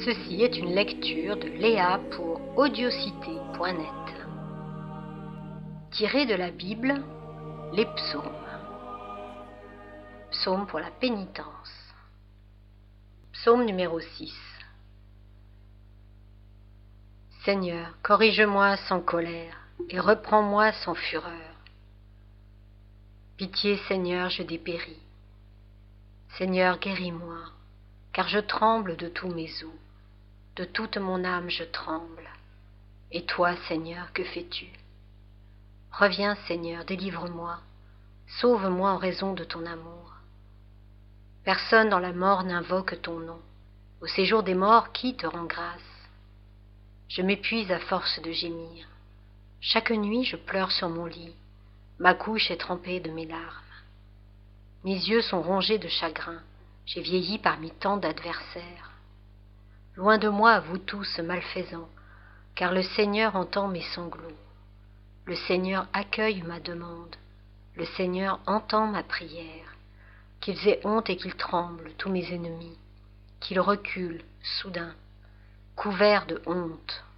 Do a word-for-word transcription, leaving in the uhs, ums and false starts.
Ceci est une lecture de Léa pour audiocité point net. Tiré de la Bible, les psaumes. Psaume pour la pénitence. Psaume numéro six. Seigneur, corrige-moi sans colère et reprends-moi sans fureur. Pitié, Seigneur, je dépéris. Seigneur, guéris-moi, car je tremble de tous mes os. De toute mon âme je tremble. Et toi, Seigneur, que fais-tu? Reviens, Seigneur, délivre-moi. Sauve-moi en raison de ton amour. Personne dans la mort n'invoque ton nom. Au séjour des morts, qui te rend grâce? Je m'épuise à force de gémir. Chaque nuit, je pleure sur mon lit. Ma couche est trempée de mes larmes. Mes yeux sont rongés de chagrin. J'ai vieilli parmi tant d'adversaires. Loin de moi, vous tous malfaisants, car le Seigneur entend mes sanglots. Le Seigneur accueille ma demande. Le Seigneur entend ma prière. Qu'ils aient honte et qu'ils tremblent, tous mes ennemis. Qu'ils reculent, soudain, couverts de honte.